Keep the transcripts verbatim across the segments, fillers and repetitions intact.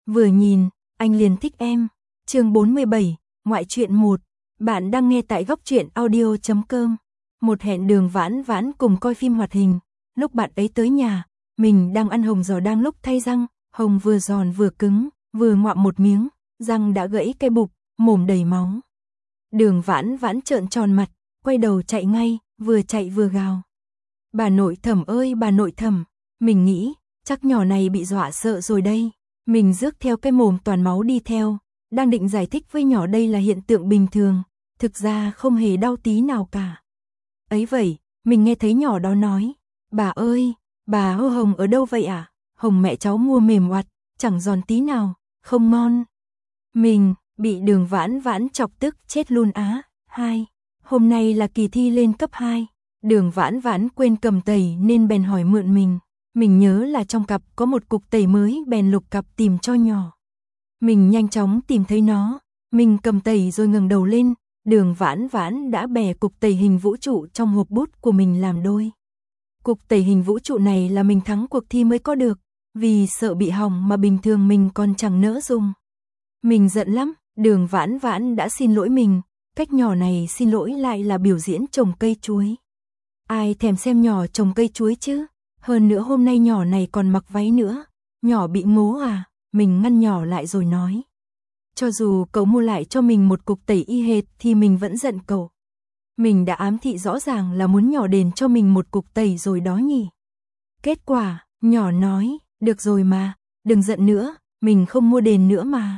Vừa nhìn, anh liền thích em. Chương bốn mươi bảy, ngoại truyện một. Bạn đang nghe tại góc truyện audio chấm com. Một hẹn Đường Vãn Vãn cùng coi phim hoạt hình. Lúc bạn ấy tới nhà, mình đang ăn hồng giò đang lúc thay răng, hồng vừa giòn vừa cứng, vừa ngoạm một miếng, răng đã gãy cái bụp, mồm đầy máu. Đường Vãn Vãn trợn tròn mặt, quay đầu chạy ngay, vừa chạy vừa gào. Bà nội Thẩm ơi bà nội Thẩm, mình nghĩ, chắc nhỏ này bị dọa sợ rồi đây. Mình rước theo cái mồm toàn máu đi theo, đang định giải thích với nhỏ đây là hiện tượng bình thường, thực ra không hề đau tí nào cả. Ấy vậy, mình nghe thấy nhỏ đó nói, bà ơi, bà hô hồng ở đâu vậy ạ? À? Hồng mẹ cháu mua mềm oặt, chẳng giòn tí nào, không ngon. Mình, bị Đường Vãn Vãn chọc tức chết luôn á. Hai, hôm nay là kỳ thi lên cấp hai, Đường Vãn Vãn quên cầm tẩy nên bèn hỏi mượn mình. Mình nhớ là trong cặp có một cục tẩy mới bèn lục cặp tìm cho nhỏ. Mình nhanh chóng tìm thấy nó, mình cầm tẩy rồi ngẩng đầu lên, Đường Vãn Vãn đã bẻ cục tẩy hình vũ trụ trong hộp bút của mình làm đôi. Cục tẩy hình vũ trụ này là mình thắng cuộc thi mới có được, vì sợ bị hỏng mà bình thường mình còn chẳng nỡ dùng. Mình giận lắm, Đường Vãn Vãn đã xin lỗi mình, cách nhỏ này xin lỗi lại là biểu diễn trồng cây chuối. Ai thèm xem nhỏ trồng cây chuối chứ? Hơn nữa hôm nay nhỏ này còn mặc váy nữa. Nhỏ bị ngố à? Mình ngăn nhỏ lại rồi nói. Cho dù cậu mua lại cho mình một cục tẩy y hệt thì mình vẫn giận cậu. Mình đã ám thị rõ ràng là muốn nhỏ đền cho mình một cục tẩy rồi đó nhỉ. Kết quả, nhỏ nói, được rồi mà, đừng giận nữa, mình không mua đền nữa mà.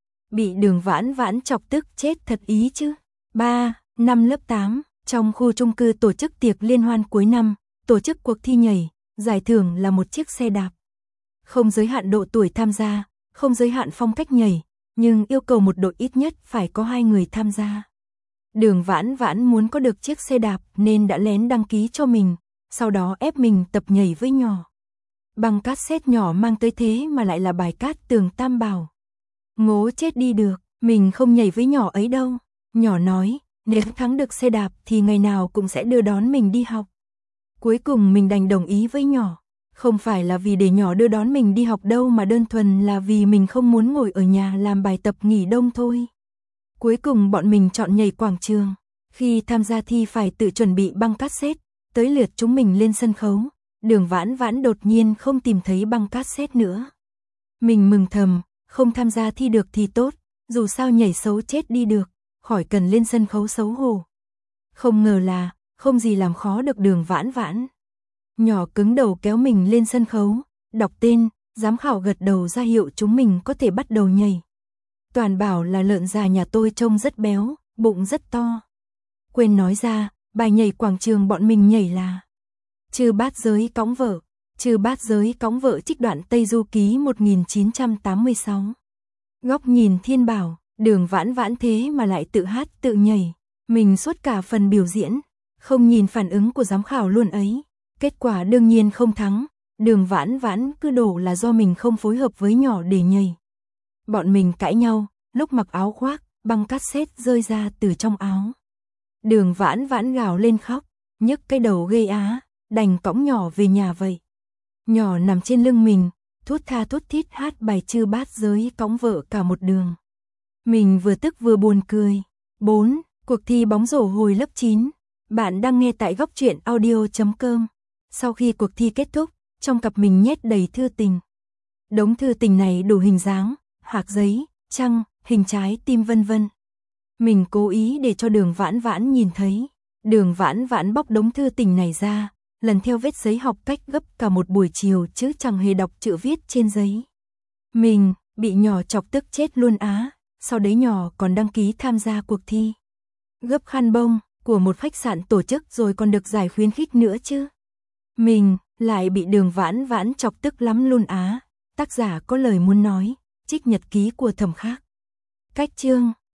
Bị Đường Vãn Vãn chọc tức chết thật ý chứ. Ba, năm lớp tám, trong khu chung cư tổ chức tiệc liên hoan cuối năm, tổ chức cuộc thi nhảy. Giải thưởng là một chiếc xe đạp. Không giới hạn độ tuổi tham gia, không giới hạn phong cách nhảy, nhưng yêu cầu một đội ít nhất phải có hai người tham gia. Đường Vãn Vãn muốn có được chiếc xe đạp nên đã lén đăng ký cho mình, sau đó ép mình tập nhảy với nhỏ. Băng cassette nhỏ mang tới thế mà lại là bài Cát Tường Tam Bảo. Ngố chết đi được, mình không nhảy với nhỏ ấy đâu. Nhỏ nói, nếu thắng được xe đạp thì ngày nào cũng sẽ đưa đón mình đi học. Cuối cùng mình đành đồng ý với nhỏ, không phải là vì để nhỏ đưa đón mình đi học đâu mà đơn thuần là vì mình không muốn ngồi ở nhà làm bài tập nghỉ đông thôi. Cuối cùng bọn mình chọn nhảy quảng trường, khi tham gia thi phải tự chuẩn bị băng cassette, tới lượt chúng mình lên sân khấu, Đường Vãn Vãn đột nhiên không tìm thấy băng cassette nữa. Mình mừng thầm, không tham gia thi được thì tốt, dù sao nhảy xấu chết đi được, khỏi cần lên sân khấu xấu hổ. Không ngờ là không gì làm khó được Đường Vãn Vãn. Nhỏ cứng đầu kéo mình lên sân khấu, đọc tên, giám khảo gật đầu ra hiệu chúng mình có thể bắt đầu nhảy. Toàn bảo là lợn già nhà tôi trông rất béo, bụng rất to. Quên nói ra, bài nhảy quảng trường bọn mình nhảy là Trừ bát giới cõng vợ, trừ bát giới cõng vợ trích đoạn Tây Du Ký một nghìn chín trăm tám mươi sáu. Góc nhìn thiên bảo, Đường Vãn Vãn thế mà lại tự hát tự nhảy. Mình suốt cả phần biểu diễn, không nhìn phản ứng của giám khảo luôn ấy. Kết quả đương nhiên không thắng, Đường Vãn Vãn cứ đổ là do mình không phối hợp với nhỏ để nhảy. Bọn mình cãi nhau, lúc mặc áo khoác, băng cassette rơi ra từ trong áo. Đường Vãn Vãn gào lên khóc, nhức cái đầu ghê á, đành cõng nhỏ về nhà vậy. Nhỏ nằm trên lưng mình, thút tha thút thít hát bài Trừ bát giới cõng vợ cả một đường. Mình vừa tức vừa buồn cười. Bốn. Cuộc thi bóng rổ hồi lớp chín. Bạn đang nghe tại góc truyện audio chấm com. Sau khi cuộc thi kết thúc, trong cặp mình nhét đầy thư tình. Đống thư tình này đủ hình dáng, hạc giấy, trăng, hình trái tim vân vân. Mình cố ý để cho Đường Vãn Vãn nhìn thấy. Đường Vãn Vãn bóc đống thư tình này ra, lần theo vết giấy học cách gấp cả một buổi chiều chứ chẳng hề đọc chữ viết trên giấy. Mình bị nhỏ chọc tức chết luôn á, sau đấy nhỏ còn đăng ký tham gia cuộc thi. Gấp khăn bông của một khách sạn tổ chức rồi còn được giải khuyến khích nữa chứ. Mình lại bị Đường Vãn Vãn chọc tức lắm luôn á. Tác giả có lời muốn nói, trích nhật ký của Thẩm Khác. Cách chương